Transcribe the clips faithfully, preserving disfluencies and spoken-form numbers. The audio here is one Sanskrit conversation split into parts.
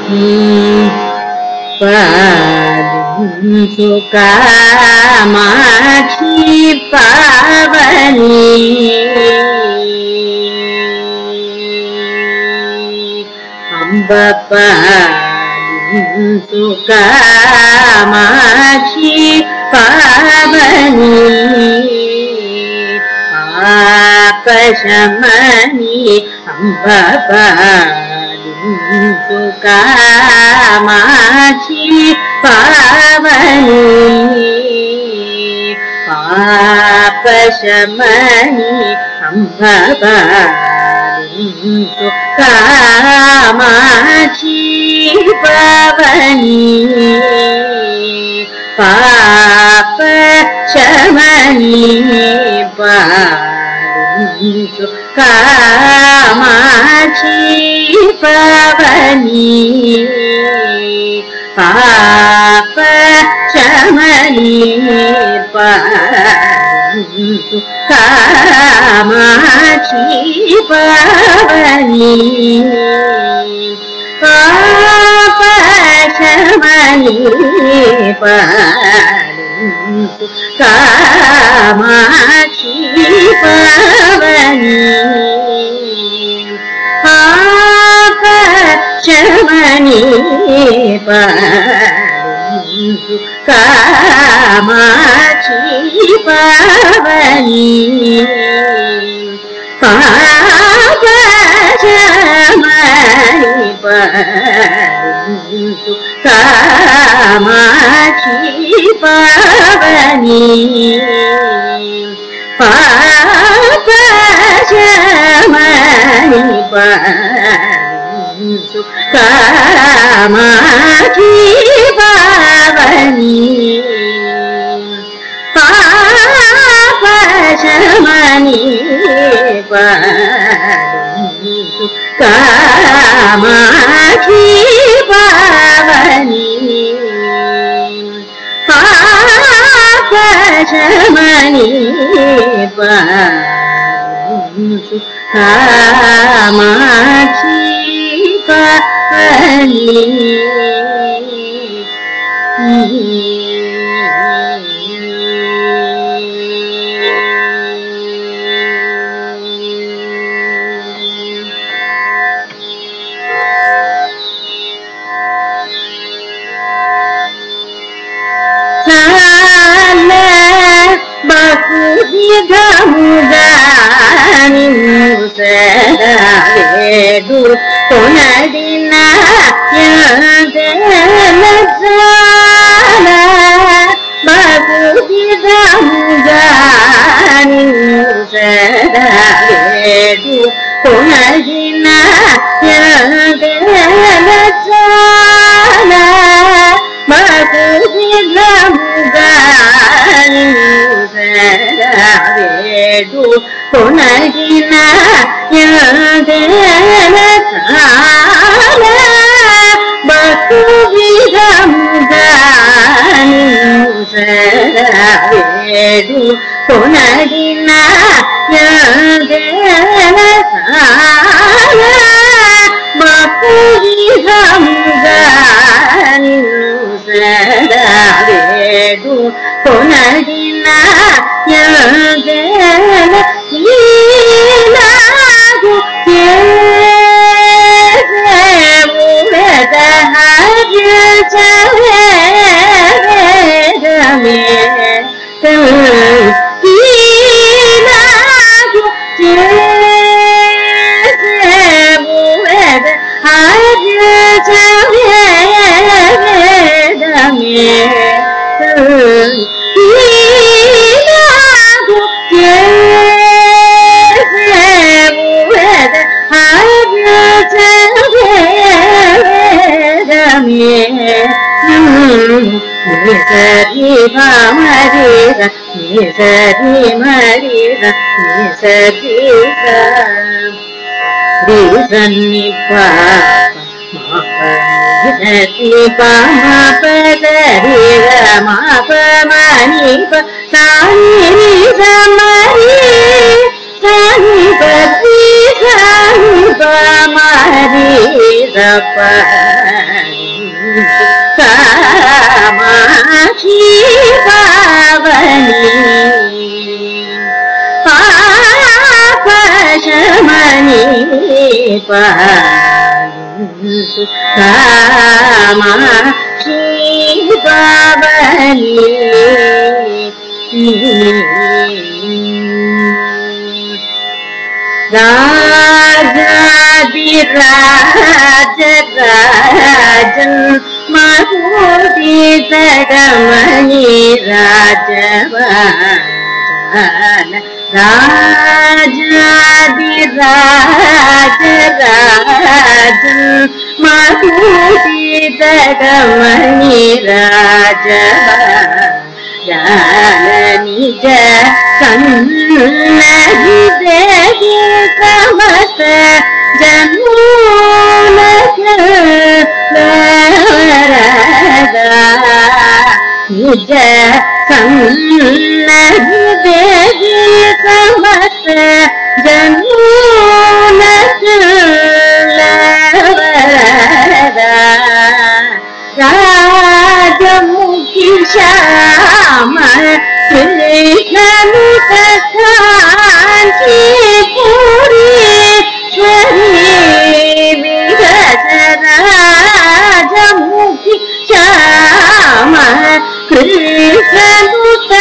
पालिंसु कामाक्षी पावनी अम्ब पालिंसु कामाक्षी पावनी पापशमनी अम्ब पालिंसु कामाक्षी पावनी पापशमनी अम्ब पालिंसु कामाक्षी पावनी पापशमनी पालिंसु कामाक्षी पावनी पापशमनी पालिंसु कामाक्षी पावनी पापशमनी पालिंसु कामाक्षी पावनी पापशमनी पालिंसु कामाक्षी पावनी पापशमनी पालिंसु कामाक्षी पावनी पापशमनी पालिंसु कामाक्षी पावनी पापशमनी पालिंसु कामाक्षी पावनी पापशमनी पालिंसु कामाक्षी पावनी Gamudaani musadavedu konadina yadelazala Bakudi gamudaani musadavedu konadina yadelazala Bakudi gamudaani musadavedu konadina yadelazala Bakudi gamudaani musadavedu konadina yadelazala Bakudi gamudaani musadavedu konadina yadelazala Ilagu yesemuleda hajjavegame Ilagu yesemuleda hajjavegame Ilagu yesemuleda hajjavegame Nisari Marida, Nisari Marida, Nisari Risa Nipa, Mapa Nipa, Mapa Rida, Mapa Manipa, Sani Risa Mari, Sani Pati, Sani Pa Marida Pa. पावनी पापशमनी पालु कामाक्षी पावनी राजाधिराज राजन् महोदितरमणि राजवान राजाधिराज राजन् महोदितरमणि राजवान निज सन्नहि देहि समस्त जनूनक वरदा निज सन्नहि देहि समस्त जनूनक वरदा राजमुखी श्याम कृष्णनुत कांचीपुरीश्वरी विरज राजमुखी श्याम कृष्णनुत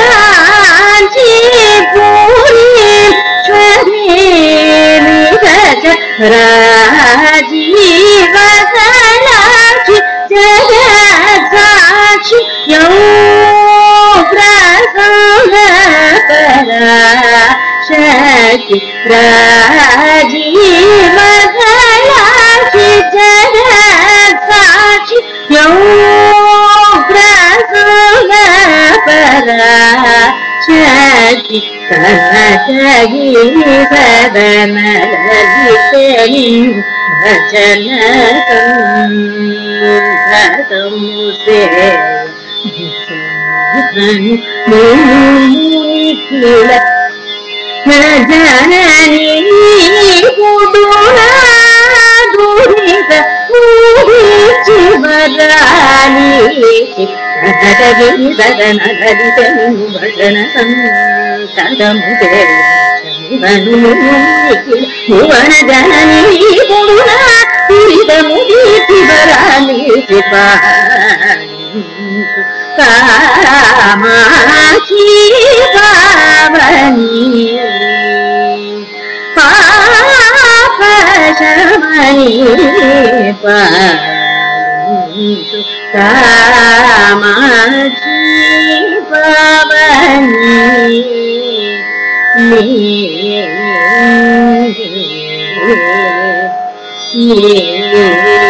कांचीपुरीश्वरी विरज राजीव कलाक्षी जगत्साक्षी यौ प्रसन्न पराशक्ति राजीव कलाक्षी जगत्साक्षी यौ प्रसन्न पराशक्ति कनकगिरि वदन ललिते भजन संधतमुसे मुनिखिल जननी कुडुना दुरित मुदिचि वरालिचि कनकगिरि वदन ललिते भजन संधतमुसे भुवन जननी कुडुना दुरित मुदिचि वरालिचि कामाक्षी पावनी पापशमनी पालु कामाक्षी पावनी ये